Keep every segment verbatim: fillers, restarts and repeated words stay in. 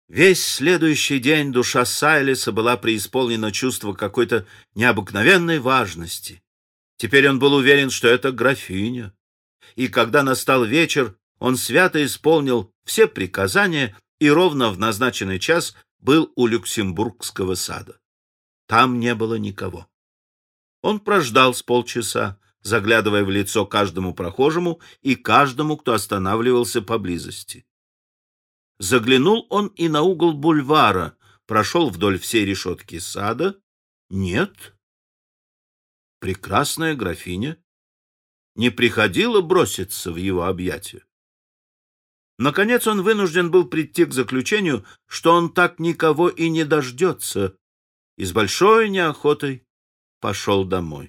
Весь следующий день душа Сайлиса была преисполнена чувства какой-то необыкновенной важности. Теперь он был уверен, что это графиня. И когда настал вечер, он свято исполнил все приказания и ровно в назначенный час был у Люксембургского сада. Там не было никого. Он прождал с полчаса, заглядывая в лицо каждому прохожему и каждому, кто останавливался поблизости. Заглянул он и на угол бульвара, прошел вдоль всей решетки сада. Нет. Прекрасная графиня не приходила броситься в его объятия. Наконец он вынужден был прийти к заключению, что он так никого и не дождется, и с большой неохотой пошел домой.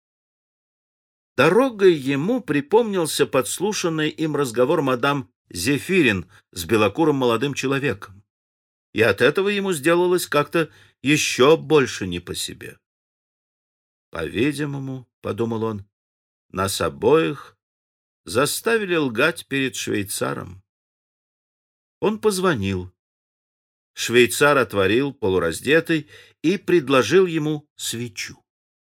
Дорогой ему припомнился подслушанный им разговор мадам Зефирин с белокурым молодым человеком, и от этого ему сделалось как-то еще больше не по себе. По-видимому, — подумал он, — нас обоих заставили лгать перед швейцаром. Он позвонил. Швейцар отворил, полураздетый, и предложил ему свечу.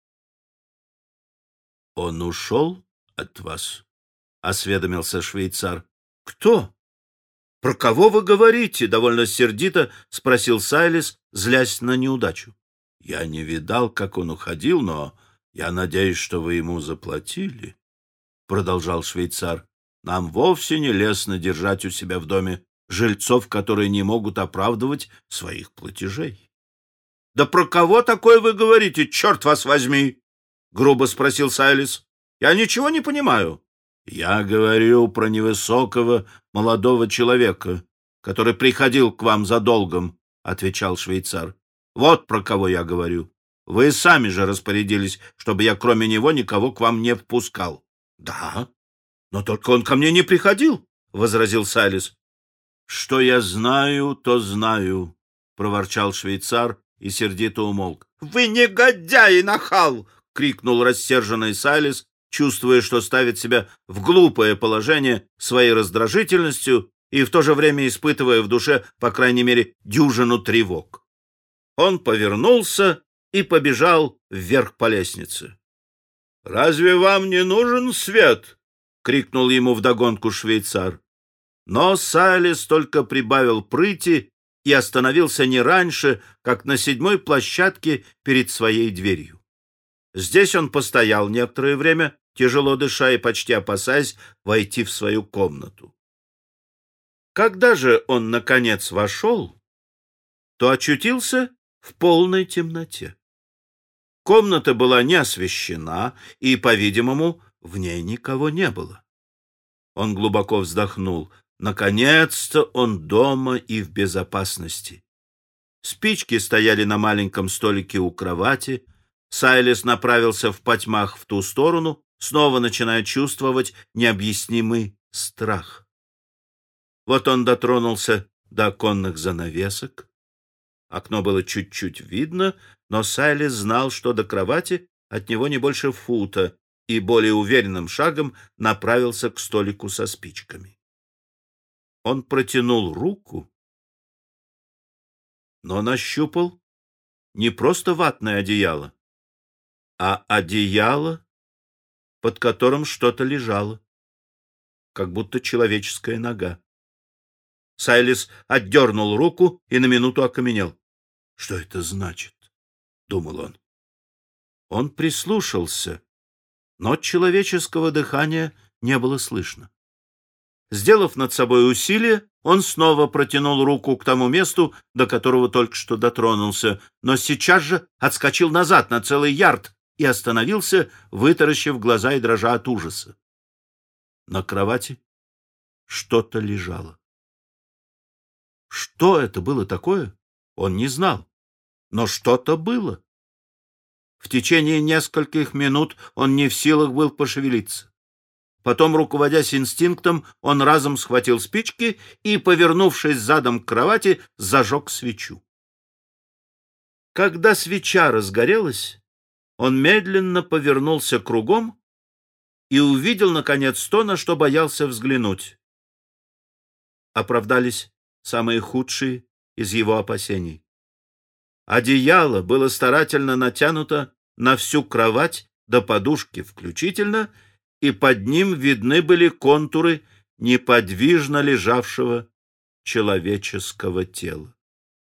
— Он ушел от вас? — осведомился швейцар. — Кто? — Про кого вы говорите? — довольно сердито спросил Сайлис, злясь на неудачу. — Я не видал, как он уходил, но я надеюсь, что вы ему заплатили, — продолжал швейцар. — Нам вовсе не лестно держать у себя в доме жильцов, которые не могут оправдывать своих платежей. — Да про кого такое вы говорите, черт вас возьми? — грубо спросил Сайлис. — Я ничего не понимаю. — Я говорю про невысокого молодого человека, который приходил к вам за долгом, — отвечал швейцар. — Вот про кого я говорю. Вы сами же распорядились, чтобы я кроме него никого к вам не впускал. — Да, но только он ко мне не приходил, — возразил Сайлис. — Что я знаю, то знаю, — проворчал швейцар и сердито умолк. — Вы негодяй и нахал! — крикнул рассерженный Сайлис, чувствуя, что ставит себя в глупое положение своей раздражительностью и в то же время испытывая в душе, по крайней мере, дюжину тревог. Он повернулся и побежал вверх по лестнице. — Разве вам не нужен свет? — крикнул ему вдогонку швейцар. Но Сайлис только прибавил прыти и остановился не раньше, как на седьмой площадке перед своей дверью. Здесь он постоял некоторое время, тяжело дыша и почти опасаясь войти в свою комнату. Когда же он, наконец, вошел, то очутился в полной темноте. Комната была не освещена, и, по-видимому, в ней никого не было. Он глубоко вздохнул. Наконец-то он дома и в безопасности. Спички стояли на маленьком столике у кровати. Сайлис направился в потьмах в ту сторону, снова начиная чувствовать необъяснимый страх. Вот он дотронулся до оконных занавесок. Окно было чуть-чуть видно, но Сайлис знал, что до кровати от него не больше фута, и более уверенным шагом направился к столику со спичками. Он протянул руку, но нащупал не просто ватное одеяло, а одеяло, под которым что-то лежало, как будто человеческая нога. Сайлис отдернул руку и на минуту окаменел. — Что это значит? — думал он. Он прислушался, но человеческого дыхания не было слышно. Сделав над собой усилие, он снова протянул руку к тому месту, до которого только что дотронулся, но сейчас же отскочил назад на целый ярд и остановился, вытаращив глаза и дрожа от ужаса. На кровати что-то лежало. Что это было такое, он не знал, но что-то было. В течение нескольких минут он не в силах был пошевелиться. Потом, руководясь инстинктом, он разом схватил спички и, повернувшись задом к кровати, зажег свечу. Когда свеча разгорелась, он медленно повернулся кругом и увидел, наконец, то, на что боялся взглянуть. Оправдались самые худшие из его опасений. Одеяло было старательно натянуто на всю кровать до подушки включительно, и под ним видны были контуры неподвижно лежавшего человеческого тела.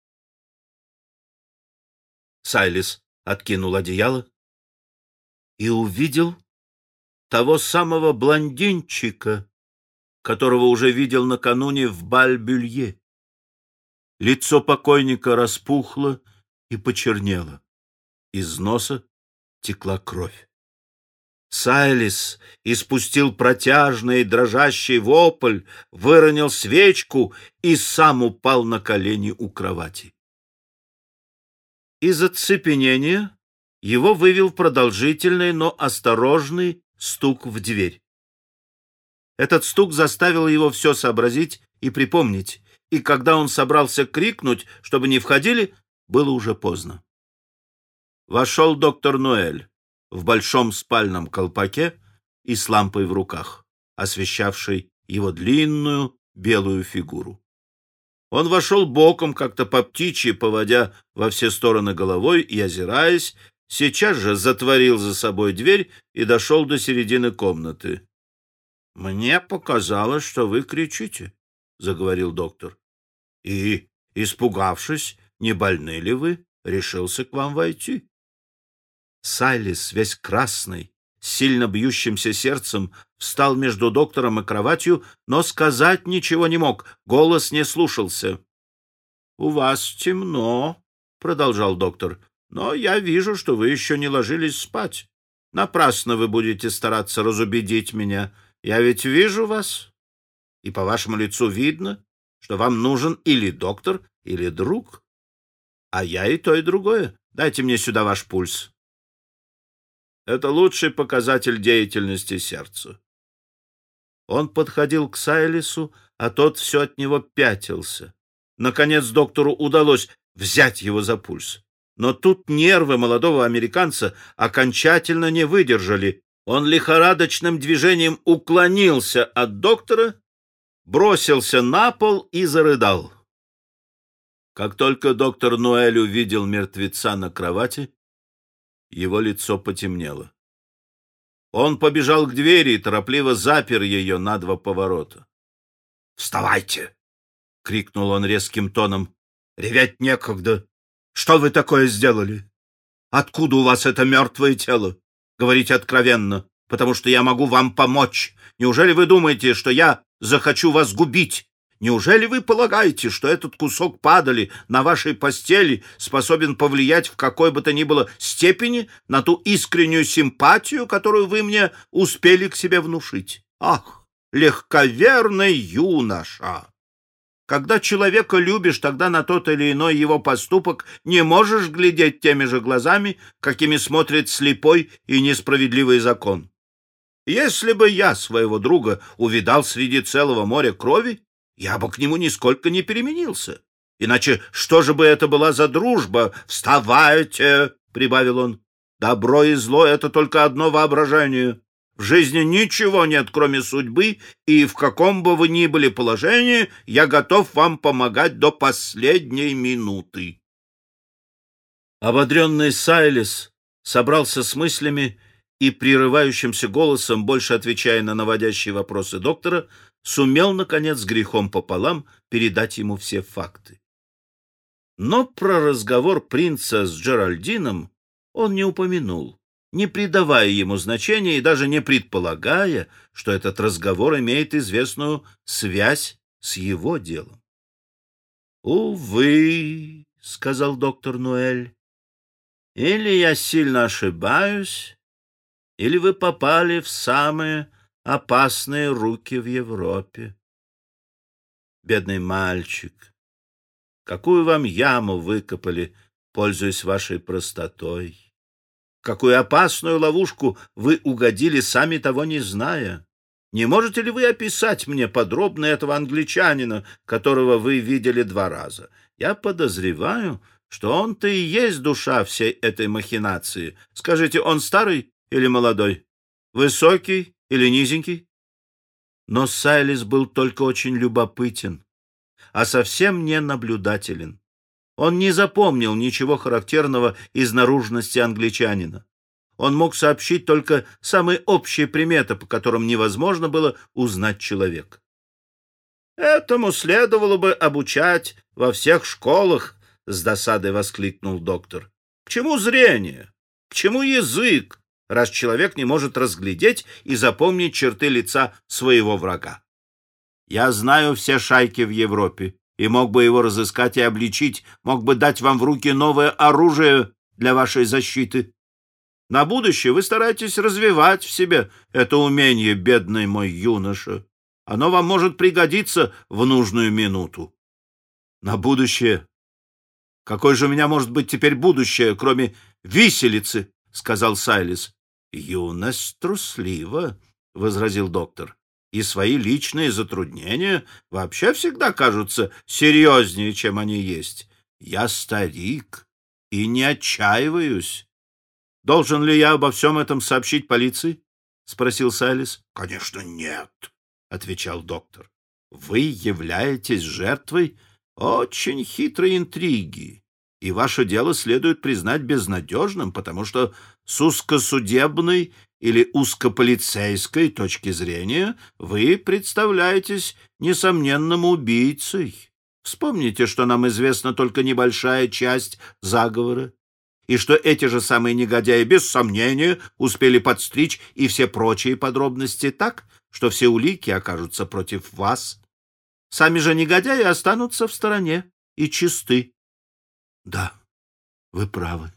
Сайлис откинул одеяло и увидел того самого блондинчика, которого уже видел накануне в Баль-Бюлье. Лицо покойника распухло и почернело. Из носа текла кровь. Сайлис испустил протяжный дрожащий вопль, выронил свечку и сам упал на колени у кровати. Из оцепенения его вывел продолжительный, но осторожный стук в дверь. Этот стук заставил его все сообразить и припомнить, и когда он собрался крикнуть, чтобы не входили, было уже поздно. Вошел доктор Ноэль в большом спальном колпаке и с лампой в руках, освещавшей его длинную белую фигуру. Он вошел боком, как-то по птичьи, поводя во все стороны головой и озираясь, сейчас же затворил за собой дверь и дошел до середины комнаты. — Мне показалось, что вы кричите, — заговорил доктор. — И, испугавшись, не больны ли вы, решился к вам войти. Сайлис, весь красный, с сильно бьющимся сердцем, встал между доктором и кроватью, но сказать ничего не мог, голос не слушался. — У вас темно, — продолжал доктор, — но я вижу, что вы еще не ложились спать. Напрасно вы будете стараться разубедить меня. Я ведь вижу вас, и по вашему лицу видно, что вам нужен или доктор, или друг. А я и то, и другое. Дайте мне сюда ваш пульс. Это лучший показатель деятельности сердца. Он подходил к Сайлису, а тот все от него пятился. Наконец доктору удалось взять его за пульс. Но тут нервы молодого американца окончательно не выдержали. Он лихорадочным движением уклонился от доктора, бросился на пол и зарыдал. Как только доктор Ноэль увидел мертвеца на кровати, его лицо потемнело. Он побежал к двери и торопливо запер ее на два поворота. — Вставайте! — крикнул он резким тоном. — Реветь некогда. Что вы такое сделали? Откуда у вас это мертвое тело? Говорите откровенно, потому что я могу вам помочь. Неужели вы думаете, что я захочу вас губить? Неужели вы полагаете, что этот кусок падали на вашей постели способен повлиять в какой бы то ни было степени на ту искреннюю симпатию, которую вы мне успели к себе внушить? Ах, легковерный юноша! Когда человека любишь, тогда на тот или иной его поступок не можешь глядеть теми же глазами, какими смотрит слепой и несправедливый закон. Если бы я своего друга увидал среди целого моря крови, я бы к нему нисколько не переменился. Иначе что же бы это была за дружба? Вставайте, — прибавил он. Добро и зло — это только одно воображение. В жизни ничего нет, кроме судьбы, и в каком бы вы ни были положении, я готов вам помогать до последней минуты. Ободренный Сайлис собрался с мыслями и прерывающимся голосом, больше отвечая на наводящие вопросы доктора, сумел, наконец, с грехом пополам передать ему все факты. Но про разговор принца с Джеральдином он не упомянул, не придавая ему значения и даже не предполагая, что этот разговор имеет известную связь с его делом. — Увы, — сказал доктор Ноэль, — или я сильно ошибаюсь, или вы попали в самые опасные руки в Европе. Бедный мальчик, какую вам яму выкопали, пользуясь вашей простотой. В какую опасную ловушку вы угодили, сами того не зная. Не можете ли вы описать мне подробно этого англичанина, которого вы видели два раза? Я подозреваю, что он-то и есть душа всей этой махинации. Скажите, он старый или молодой? Высокий или низенький? Но Сайлис был только очень любопытен, а совсем не наблюдателен. Он не запомнил ничего характерного из наружности англичанина. Он мог сообщить только самые общие приметы, по которым невозможно было узнать человека. «Этому следовало бы обучать во всех школах», — с досадой воскликнул доктор. «К чему зрение? К чему язык, раз человек не может разглядеть и запомнить черты лица своего врага? Я знаю все шайки в Европе и мог бы его разыскать и обличить, мог бы дать вам в руки новое оружие для вашей защиты. На будущее вы стараетесь развивать в себе это умение, бедный мой юноша. Оно вам может пригодиться в нужную минуту». «На будущее? Какое же у меня может быть теперь будущее, кроме виселицы?» — сказал Сайлис. «Юность труслива», — возразил доктор. «И свои личные затруднения вообще всегда кажутся серьезнее, чем они есть. Я старик и не отчаиваюсь». «Должен ли я обо всем этом сообщить полиции?» — спросил Сайлис. «Конечно, нет», — отвечал доктор. «Вы являетесь жертвой очень хитрой интриги, и ваше дело следует признать безнадежным, потому что с узкосудебной или узкополицейской точки зрения вы представляетесь несомненным убийцей. Вспомните, что нам известна только небольшая часть заговора, и что эти же самые негодяи, без сомнения, успели подстричь и все прочие подробности так, что все улики окажутся против вас. Сами же негодяи останутся в стороне и чисты». «Да, вы правы.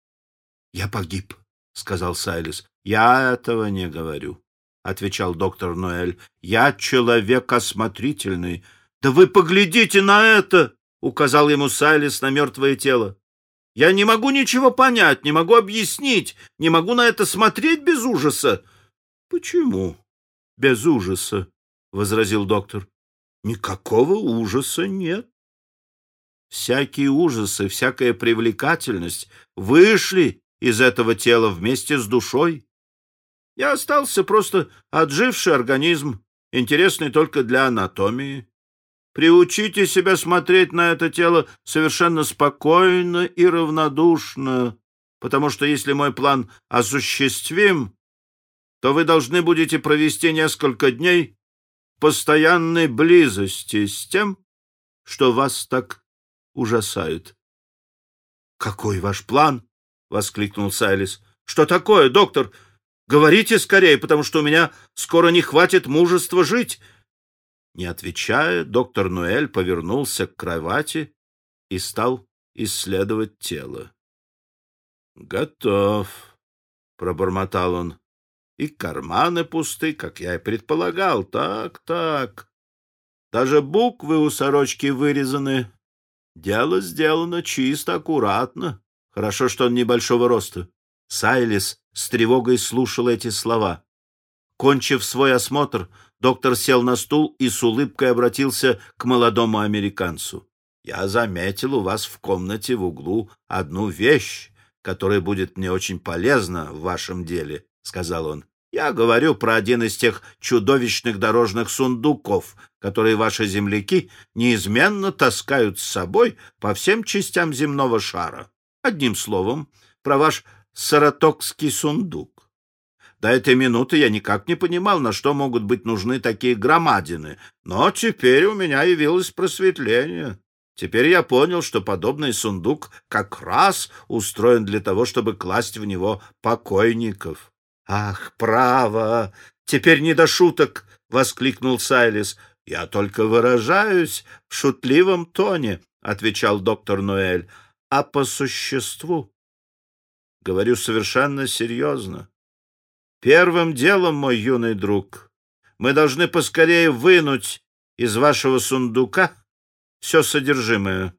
Я погиб», — сказал Сайлис. «Я этого не говорю», — отвечал доктор Ноэль. «Я человек осмотрительный». «Да вы поглядите на это!» — указал ему Сайлис на мертвое тело. «Я не могу ничего понять, не могу объяснить, не могу на это смотреть без ужаса». «Почему без ужаса?» — возразил доктор. «Никакого ужаса нет. Всякий ужас и всякая привлекательность вышли из этого тела вместе с душой. Я остался просто отживший организм, интересный только для анатомии. Приучите себя смотреть на это тело совершенно спокойно и равнодушно, потому что если мой план осуществим, то вы должны будете провести несколько дней в постоянной близости с тем, что вас так ужасает». «Какой ваш план?» — воскликнул Сайлис. «Что такое, доктор? Говорите скорее, потому что у меня скоро не хватит мужества жить». Не отвечая, доктор Ноэль повернулся к кровати и стал исследовать тело. «Готов», — пробормотал он. «И карманы пусты, как я и предполагал. Так, так. Даже буквы у сорочки вырезаны. Дело сделано чисто, аккуратно. Хорошо, что он небольшого роста». Сайлис с тревогой слушал эти слова. Кончив свой осмотр, доктор сел на стул и с улыбкой обратился к молодому американцу. «Я заметил у вас в комнате в углу одну вещь, которая будет мне очень полезна в вашем деле», — сказал он. «Я говорю про один из тех чудовищных дорожных сундуков, которые ваши земляки неизменно таскают с собой по всем частям земного шара. Одним словом, про ваш саратогский сундук. До этой минуты я никак не понимал, на что могут быть нужны такие громадины, но теперь у меня явилось просветление. Теперь я понял, что подобный сундук как раз устроен для того, чтобы класть в него покойников». «Ах, право! Теперь не до шуток!» — воскликнул Сайлис. «Я только выражаюсь в шутливом тоне», — отвечал доктор Ноэль. «А по существу говорю совершенно серьезно. Первым делом, мой юный друг, мы должны поскорее вынуть из вашего сундука все содержимое.